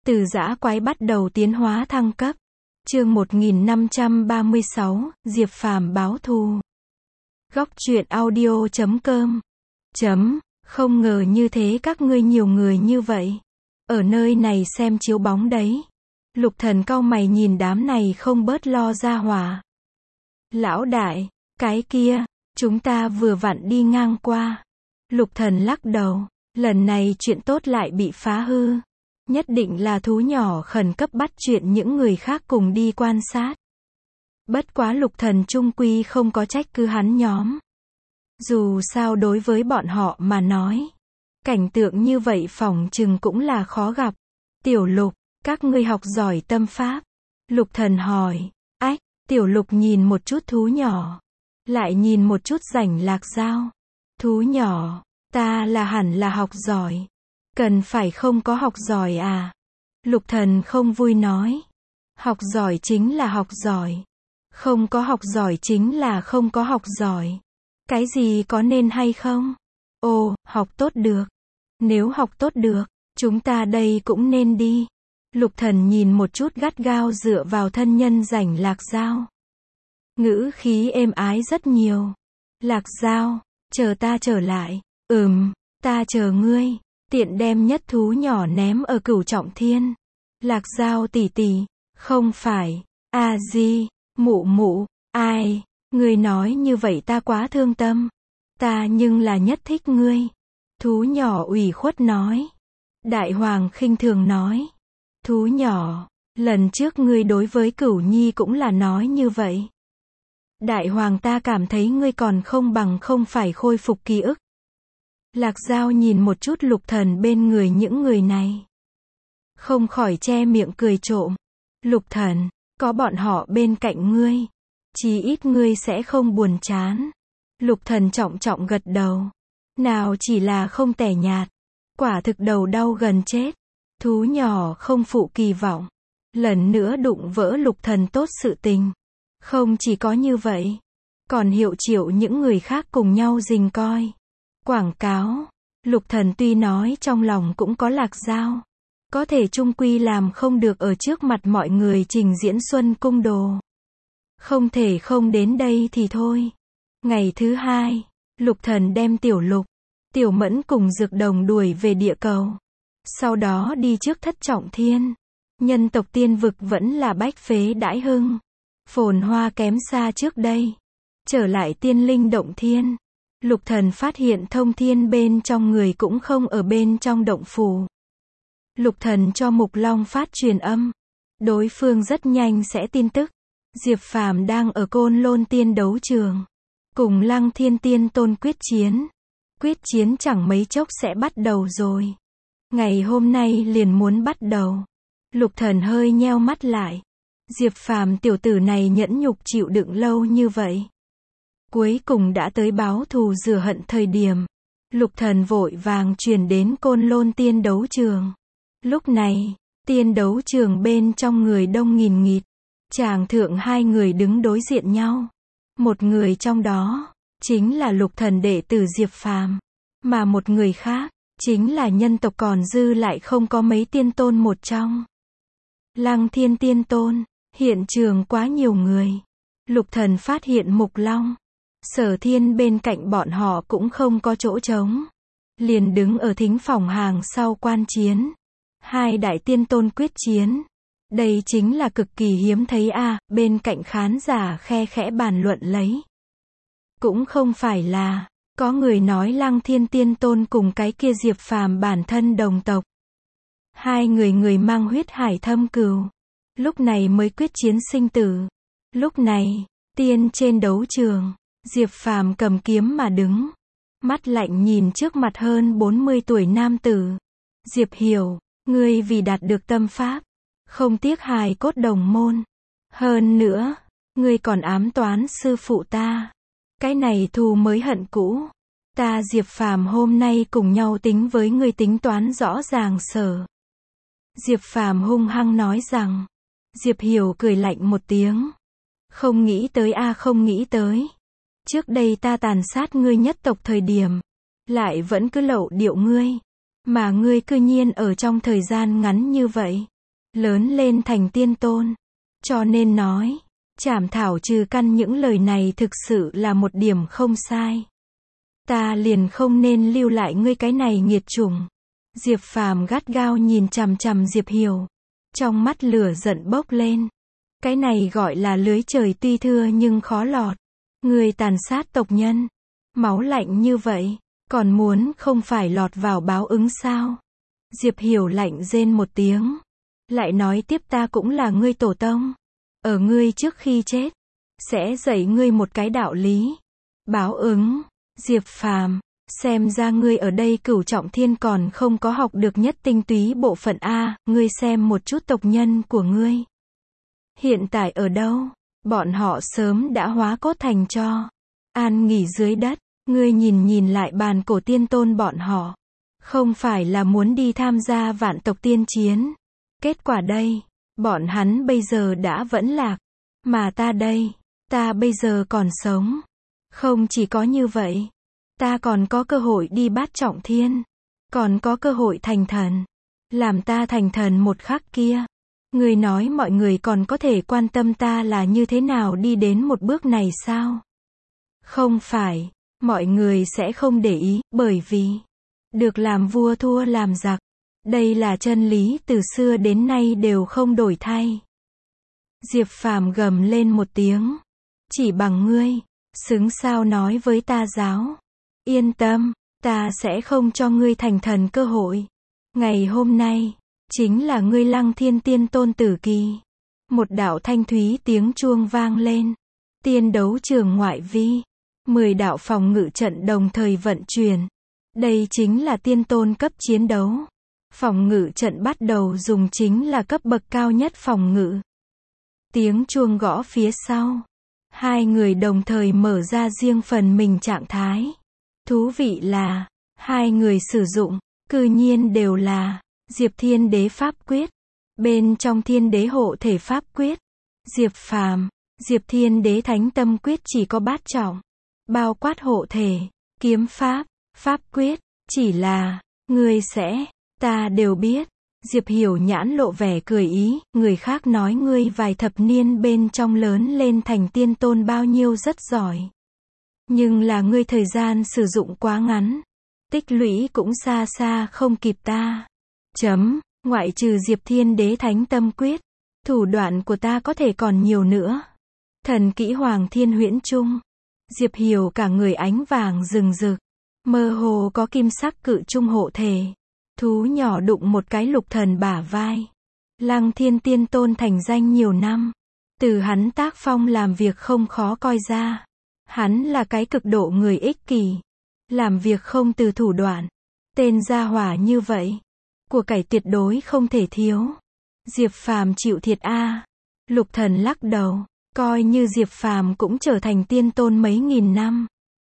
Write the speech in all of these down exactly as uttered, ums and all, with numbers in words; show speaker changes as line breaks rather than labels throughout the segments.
Từ dã quái bắt đầu tiến hóa thăng cấp. Chương một nghìn năm trăm ba mươi sáu, Diệp Phàm báo thù. Góc truyện audio chấm com. Chấm, không ngờ như thế các ngươi nhiều người như vậy. Ở nơi này xem chiếu bóng đấy. Lục Thần cau mày nhìn đám này không bớt lo ra hỏa. Lão đại, cái kia, chúng ta vừa vặn đi ngang qua. Lục Thần lắc đầu, lần này chuyện tốt lại bị phá hư. Nhất định là thú nhỏ khẩn cấp bắt chuyện những người khác cùng đi quan sát. Bất quá Lục Thần chung quy không có trách cứ hắn nhóm. Dù sao đối với bọn họ mà nói, cảnh tượng như vậy phỏng chừng cũng là khó gặp. Tiểu Lục, các ngươi học giỏi tâm pháp. Lục Thần hỏi. Ách, Tiểu Lục nhìn một chút thú nhỏ, lại nhìn một chút Rảnh Lạc Dao. Thú nhỏ, ta là hẳn là học giỏi. Cần phải không có học giỏi à? Lục Thần không vui nói. Học giỏi chính là học giỏi. Không có học giỏi chính là không có học giỏi. Cái gì có nên hay không? Ồ, học tốt được. Nếu học tốt được, chúng ta đây cũng nên đi. Lục Thần nhìn một chút gắt gao dựa vào thân nhân Rảnh Lạc Dao. Ngữ khí êm ái rất nhiều. Lạc Dao, chờ ta trở lại. Ừm, ta chờ ngươi. Tiện đem nhất thú nhỏ ném ở Cửu Trọng Thiên. Lạc Dao tỷ tỷ, không phải, a di, mụ mụ, ai, ngươi nói như vậy ta quá thương tâm. Ta nhưng là nhất thích ngươi. Thú nhỏ ủy khuất nói. Đại Hoàng khinh thường nói. Thú nhỏ, lần trước ngươi đối với Cửu Nhi cũng là nói như vậy. Đại Hoàng ta cảm thấy ngươi còn không bằng không phải khôi phục ký ức. Lạc Dao nhìn một chút Lục Thần bên người những người này. Không khỏi che miệng cười trộm. Lục Thần, có bọn họ bên cạnh ngươi, chí ít ngươi sẽ không buồn chán. Lục Thần trọng trọng gật đầu. Nào chỉ là không tẻ nhạt, quả thực đầu đau gần chết. Thú nhỏ không phụ kỳ vọng. Lần nữa đụng vỡ Lục Thần tốt sự tình. Không chỉ có như vậy, còn hiệu triệu những người khác cùng nhau rình coi. Quảng cáo. Lục Thần tuy nói trong lòng cũng có Lạc Dao, có thể chung quy làm không được ở trước mặt mọi người trình diễn Xuân Cung Đồ. Không thể không đến đây thì thôi. Ngày thứ hai, Lục Thần đem Tiểu Lục, Tiểu Mẫn cùng Dược Đồng đuổi về địa cầu. Sau đó đi trước Thất Trọng Thiên. Nhân tộc tiên vực vẫn là bách phế đãi hưng. Phồn hoa kém xa trước đây. Trở lại Tiên Linh Động Thiên. Lục Thần phát hiện thông thiên bên trong người cũng không ở bên trong động phủ. Lục Thần cho Mục Long phát truyền âm. Đối phương rất nhanh sẽ tin tức. Diệp Phàm đang ở Côn Lôn Tiên đấu trường. Cùng Lăng Thiên Tiên Tôn quyết chiến. Quyết chiến chẳng mấy chốc sẽ bắt đầu rồi. Ngày hôm nay liền muốn bắt đầu. Lục Thần hơi nheo mắt lại. Diệp Phàm tiểu tử này nhẫn nhục chịu đựng lâu như vậy. Cuối cùng đã tới báo thù rửa hận thời điểm. Lục Thần vội vàng chuyển đến Côn Lôn Tiên đấu trường. Lúc này, tiên đấu trường bên trong người đông nghìn nghịt. Tràng thượng hai người đứng đối diện nhau. Một người trong đó, chính là Lục Thần đệ tử Diệp Phàm. Mà một người khác, chính là nhân tộc còn dư lại không có mấy tiên tôn một trong. Lăng Thiên Tiên Tôn. Hiện trường quá nhiều người. Lục Thần phát hiện Mục Long, Sở Thiên bên cạnh bọn họ cũng không có chỗ trống. Liền đứng ở thính phòng hàng sau quan chiến. Hai đại tiên tôn quyết chiến. Đây chính là cực kỳ hiếm thấy a, à, bên cạnh khán giả khe khẽ bàn luận lấy. Cũng không phải là, có người nói Lăng Thiên Tiên Tôn cùng cái kia Diệp Phàm bản thân đồng tộc. Hai người người mang huyết hải thâm cừu. Lúc này mới quyết chiến sinh tử. Lúc này, tiên trên đấu trường, Diệp Phàm cầm kiếm mà đứng. Mắt lạnh nhìn trước mặt hơn bốn mươi tuổi nam tử. Diệp Hiểu, ngươi vì đạt được tâm pháp, không tiếc hài cốt đồng môn. Hơn nữa, ngươi còn ám toán sư phụ ta. Cái này thù mới hận cũ. Ta Diệp Phàm hôm nay cùng nhau tính với ngươi tính toán rõ ràng sở. Diệp Phàm hung hăng nói rằng. Diệp Hiểu cười lạnh một tiếng. Không nghĩ tới a, không nghĩ tới. Trước đây ta tàn sát ngươi nhất tộc thời điểm, lại vẫn cứ lậu điệu ngươi. Mà ngươi cư nhiên ở trong thời gian ngắn như vậy, lớn lên thành tiên tôn. Cho nên nói, trảm thảo trừ căn những lời này thực sự là một điểm không sai. Ta liền không nên lưu lại ngươi cái này nghiệt chủng. Diệp Phàm gắt gao nhìn chằm chằm Diệp Hiểu. Trong mắt lửa giận bốc lên. Cái này gọi là lưới trời tuy thưa nhưng khó lọt. Ngươi tàn sát tộc nhân. Máu lạnh như vậy. Còn muốn không phải lọt vào báo ứng sao? Diệp Hiểu lạnh rên một tiếng. Lại nói tiếp ta cũng là ngươi tổ tông. Ở ngươi trước khi chết. Sẽ dạy ngươi một cái đạo lý. Báo ứng. Diệp Phàm, xem ra ngươi ở đây Cửu Trọng Thiên còn không có học được nhất tinh túy bộ phận A, ngươi xem một chút tộc nhân của ngươi. Hiện tại ở đâu? Bọn họ sớm đã hóa cốt thành tro. An nghỉ dưới đất, ngươi nhìn nhìn lại bàn cổ tiên tôn bọn họ. Không phải là muốn đi tham gia vạn tộc tiên chiến. Kết quả đây, bọn hắn bây giờ đã vẫn lạc. Mà ta đây, ta bây giờ còn sống. Không chỉ có như vậy, ta còn có cơ hội đi bát trọng thiên, còn có cơ hội thành thần. Làm ta thành thần một khắc kia, người nói mọi người còn có thể quan tâm ta là như thế nào đi đến một bước này sao? Không phải, mọi người sẽ không để ý, bởi vì được làm vua thua làm giặc. Đây là chân lý từ xưa đến nay đều không đổi thay. Diệp Phàm gầm lên một tiếng, chỉ bằng ngươi, xứng sao nói với ta giáo. Yên tâm, ta sẽ không cho ngươi thành thần cơ hội. Ngày hôm nay, chính là ngươi Lăng Thiên Tiên Tôn tử kỳ. Một đạo thanh thúy tiếng chuông vang lên. Tiên đấu trường ngoại vi. Mười đạo phòng ngự trận đồng thời vận chuyển. Đây chính là tiên tôn cấp chiến đấu. Phòng ngự trận bắt đầu dùng chính là cấp bậc cao nhất phòng ngự. Tiếng chuông gõ phía sau. Hai người đồng thời mở ra riêng phần mình trạng thái. Thú vị là, hai người sử dụng, cư nhiên đều là Diệp Thiên Đế Pháp Quyết. Bên trong Thiên Đế Hộ Thể Pháp Quyết, Diệp Phàm, Diệp Thiên Đế Thánh Tâm Quyết chỉ có bát trọng, bao quát hộ thể, kiếm pháp, pháp quyết, chỉ là, ngươi sẽ, ta đều biết. Diệp Hiểu nhãn lộ vẻ cười ý, người khác nói ngươi vài thập niên bên trong lớn lên thành tiên tôn bao nhiêu rất giỏi. Nhưng là ngươi thời gian sử dụng quá ngắn. Tích lũy cũng xa xa không kịp ta. Chấm, ngoại trừ Diệp Thiên Đế Thánh Tâm Quyết. Thủ đoạn của ta có thể còn nhiều nữa. Thần kỹ Hoàng Thiên Huyễn Trung. Diệp Hiểu cả người ánh vàng rừng rực. Mơ hồ có kim sắc cự trung hộ thể. Thú nhỏ đụng một cái lục thần bả vai. Lăng Thiên Tiên Tôn thành danh nhiều năm. Từ hắn tác phong làm việc không khó coi ra. Hắn là cái cực độ người ích kỷ. Làm việc không từ thủ đoạn. Tên gia hỏa như vậy. Của cải tuyệt đối không thể thiếu. Diệp Phàm chịu thiệt a. Lục thần lắc đầu. Coi như Diệp Phàm cũng trở thành tiên tôn mấy nghìn năm.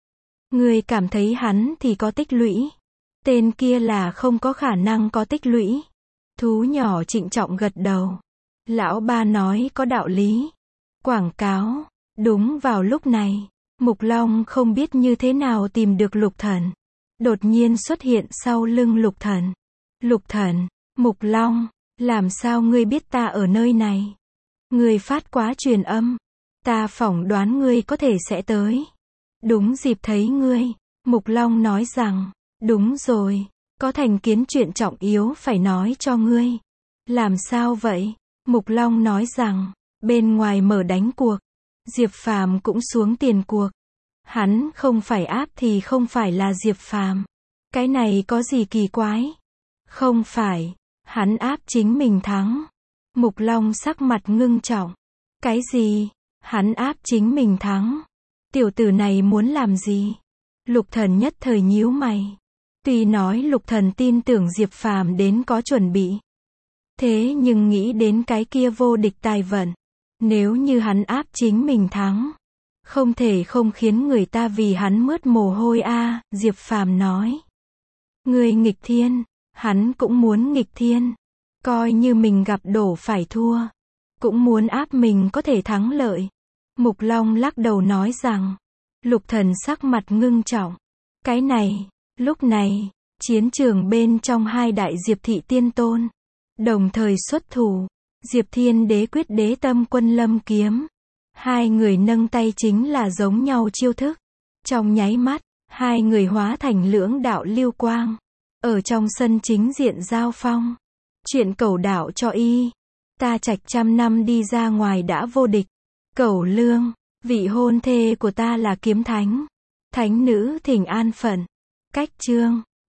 Người cảm thấy hắn thì có tích lũy. Tên kia là không có khả năng có tích lũy. Thú nhỏ trịnh trọng gật đầu. Lão ba nói có đạo lý. Quảng cáo. Đúng vào lúc này, Mục Long không biết như thế nào tìm được Lục Thần. Đột nhiên xuất hiện sau lưng Lục Thần. Lục Thần, Mục Long, làm sao ngươi biết ta ở nơi này? Ngươi phát quá truyền âm. Ta phỏng đoán ngươi có thể sẽ tới. Đúng dịp thấy ngươi. Mục Long nói rằng, đúng rồi, có thành kiến chuyện trọng yếu phải nói cho ngươi. Làm sao vậy? Mục Long nói rằng, bên ngoài mở đánh cuộc. Diệp Phàm cũng xuống tiền cuộc. Hắn không phải áp thì không phải là Diệp Phàm. Cái này có gì kỳ quái? Không phải, hắn áp chính mình thắng. Mục Long sắc mặt ngưng trọng. Cái gì? Hắn áp chính mình thắng. Tiểu tử này muốn làm gì? Lục Thần nhất thời nhíu mày. Tuy nói Lục Thần tin tưởng Diệp Phàm đến có chuẩn bị. Thế nhưng nghĩ đến cái kia vô địch tài vận. Nếu như hắn áp chính mình thắng. Không thể không khiến người ta vì hắn mướt mồ hôi a. Diệp Phàm nói. Người nghịch thiên. Hắn cũng muốn nghịch thiên. Coi như mình gặp đổ phải thua. Cũng muốn áp mình có thể thắng lợi. Mục Long lắc đầu nói rằng. Lục Thần sắc mặt ngưng trọng. Cái này, lúc này, chiến trường bên trong hai đại Diệp thị tiên tôn. Đồng thời xuất thủ. Diệp Thiên Đế quyết đế tâm quân lâm kiếm. Hai người nâng tay chính là giống nhau chiêu thức. Trong nháy mắt, hai người hóa thành lưỡng đạo lưu quang. Ở trong sân chính diện giao phong. Chuyện cẩu đạo cho y. Ta trạch trăm năm đi ra ngoài đã vô địch. Cẩu lương, vị hôn thê của ta là kiếm thánh. Thánh nữ thỉnh an phận. Cách chương.